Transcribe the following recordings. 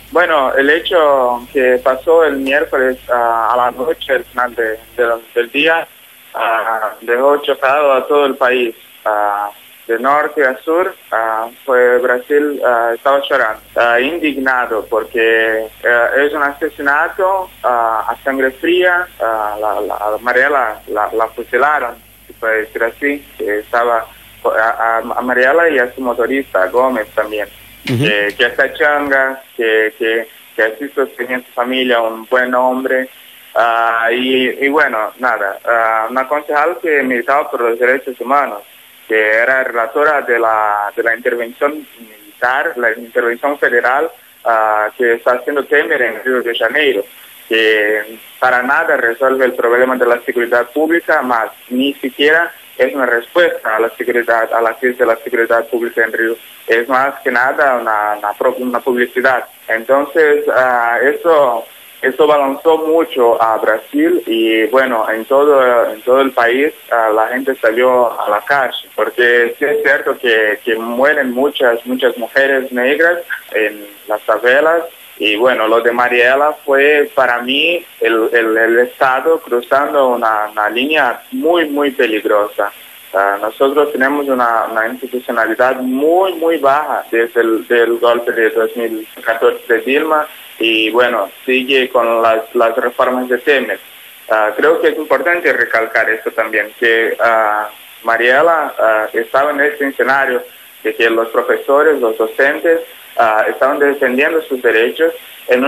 Bueno, el hecho que pasó el miércoles a la noche, al final del día, dejó chocado a todo el país. De norte a sur, pues Brasil estaba llorando, indignado, porque es un asesinato a sangre fría. A Mariela la fusilaron, se puede decir así, que estaba a Mariela y a su motorista, a Gómez también. Que está changa, que así sostenía su familia, un buen hombre, y bueno, nada, una concejal que militaba por los derechos humanos, que era relatora de la intervención militar, la intervención federal que está haciendo Temer en Río de Janeiro, que para nada resuelve el problema de la seguridad pública, más ni siquiera es una respuesta a la seguridad, a la crisis de la seguridad pública en Río. Es más que nada una publicidad. Entonces, eso balanzó mucho a Brasil y bueno, en todo el país la gente salió a la calle, porque sí es cierto que mueren muchas mujeres negras en las favelas. Y bueno, lo de Mariela fue para mí el Estado cruzando una línea muy peligrosa. Nosotros tenemos una institucionalidad muy baja desde el golpe de 2014 de Dilma y bueno, sigue con las reformas de Temer. Creo que es importante recalcar esto también, que Mariela estaba en este escenario de que los profesores, los docentes, estaban defendiendo sus derechos en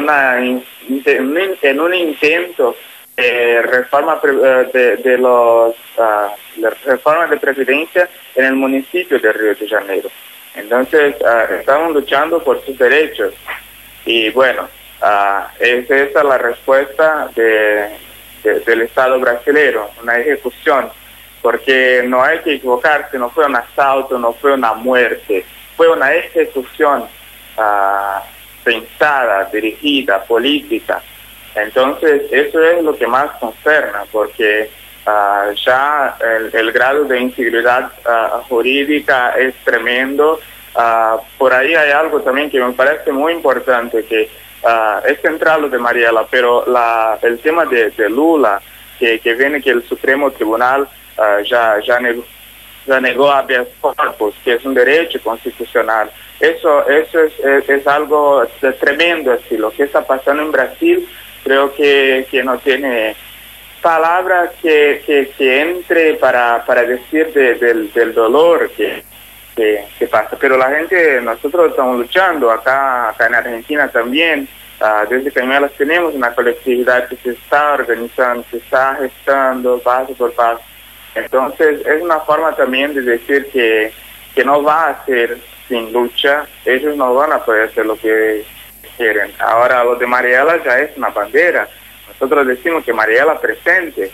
un intento de reforma reforma de previdencia en el municipio de Río de Janeiro. Entonces estaban luchando por sus derechos y bueno, es esa la respuesta del Estado brasileño, una ejecución, porque no hay que equivocarse, no fue un asalto, no fue una muerte, fue una ejecución pensada, dirigida, política. Entonces eso es lo que más concerna, porque ya el grado de integridad jurídica es tremendo. Por ahí hay algo también que me parece muy importante, que es central lo de Mariela, pero el tema de Lula, que viene que el Supremo Tribunal ya negó habeas corpus, que es un derecho constitucional. Eso es algo tremendo, así. Lo que está pasando en Brasil, creo que no tiene palabras que entre para decir del dolor que pasa. Pero la gente, nosotros estamos luchando acá en Argentina también. Desde Cañuelas tenemos una colectividad que se está organizando, se está gestando paso por paso. Entonces es una forma también de decir que no va a ser sin lucha, ellos no van a poder hacer lo que quieren. Ahora lo de Mariela ya es una bandera. Nosotros decimos que Mariela presente,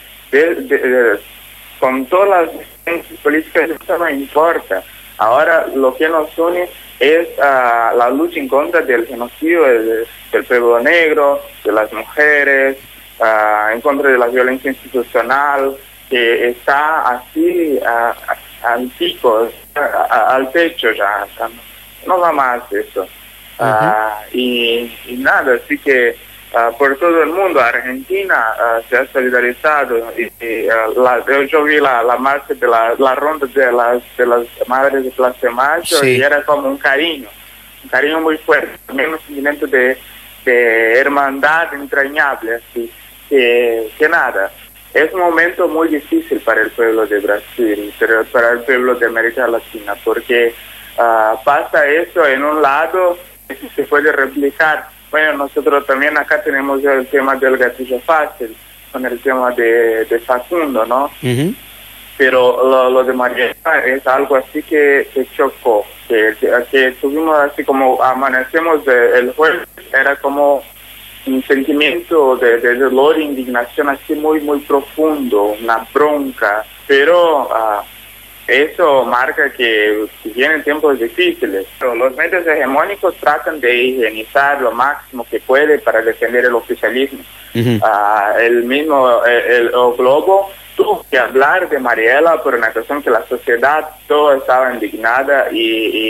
con todas las políticas, eso no importa. Ahora lo que nos une es la lucha en contra del genocidio del pueblo negro, de las mujeres, en contra de la violencia institucional, que está así al pico, al techo ya, no va más eso. Y nada, así que por todo el mundo, Argentina se ha solidarizado yo vi la marcha de la ronda de las madres de Plaza de Mayo, sí. Y era como un cariño muy fuerte, también un sentimiento de hermandad entrañable, así que nada. Es un momento muy difícil para el pueblo de Brasil, pero para el pueblo de América Latina, porque pasa eso en un lado que se puede replicar. Bueno, nosotros también acá tenemos el tema del gatillo fácil, con el tema de Facundo, ¿no? Pero lo de Mariela es algo así que chocó, que tuvimos así como amanecemos el jueves, era como un sentimiento de dolor e indignación así muy profundo, una bronca, pero eso marca que vienen tiempos difíciles. Pero los medios hegemónicos tratan de higienizar lo máximo que puede para defender el oficialismo. El mismo el Globo tuvo que hablar de Mariela por una cuestión que la sociedad toda estaba indignada y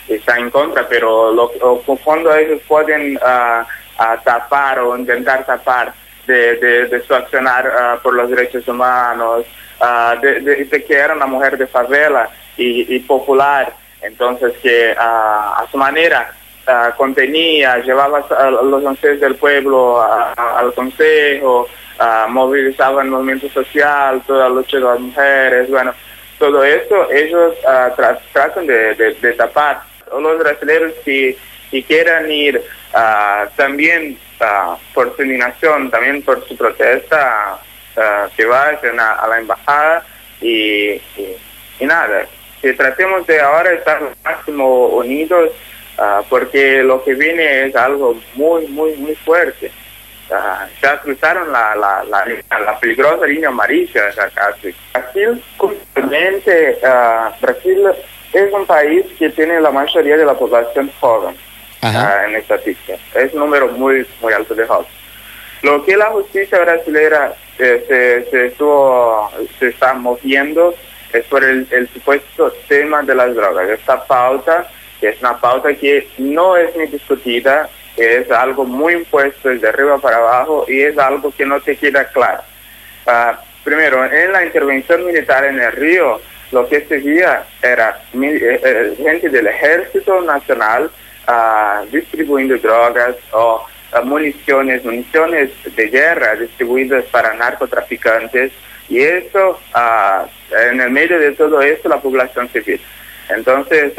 está en contra, pero cuando ellos pueden tapar o intentar tapar de su accionar por los derechos humanos, de que era una mujer de favela y popular, entonces que a su manera contenía, llevaba a los anseios del pueblo al consejo, movilizaba el movimiento social, toda la lucha de las mujeres, bueno, todo esto ellos tratan de tapar. Los brasileños que quieran ir también por su indignación, también por su protesta, que vayan a la embajada y nada, que tratemos de ahora estar lo máximo unidos, porque lo que viene es algo muy fuerte. Ya cruzaron la peligrosa línea amarilla ya casi. Brasil, justamente, Brasil es un país que tiene la mayoría de la población joven en estadística. Es un número muy alto de jóvenes. Lo que la justicia brasileña se está moviendo es por el supuesto tema de las drogas. Esta pauta, que es una pauta que no es ni discutida, que es algo muy impuesto desde arriba para abajo y es algo que no te queda claro. Primero, en la intervención militar en el Río, lo que se veía era gente del Ejército Nacional distribuyendo drogas o municiones de guerra distribuidas para narcotraficantes, y eso, en el medio de todo esto, la población civil. Entonces,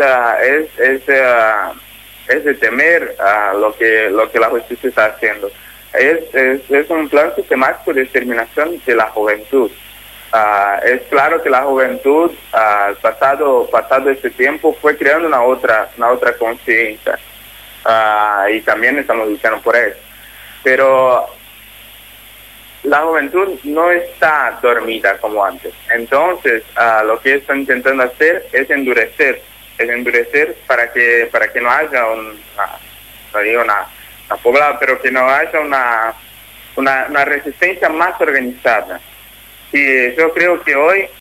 es de temer lo que la justicia está haciendo. Es un plan sistemático de exterminación de la juventud. Es claro que la juventud, pasado este tiempo, fue creando una otra conciencia, y también estamos luchando por eso. Pero la juventud no está dormida como antes. Entonces, lo que están intentando hacer es endurecer para que no haya una poblada, pero que no haya una resistencia más organizada. Y yo creo que hoy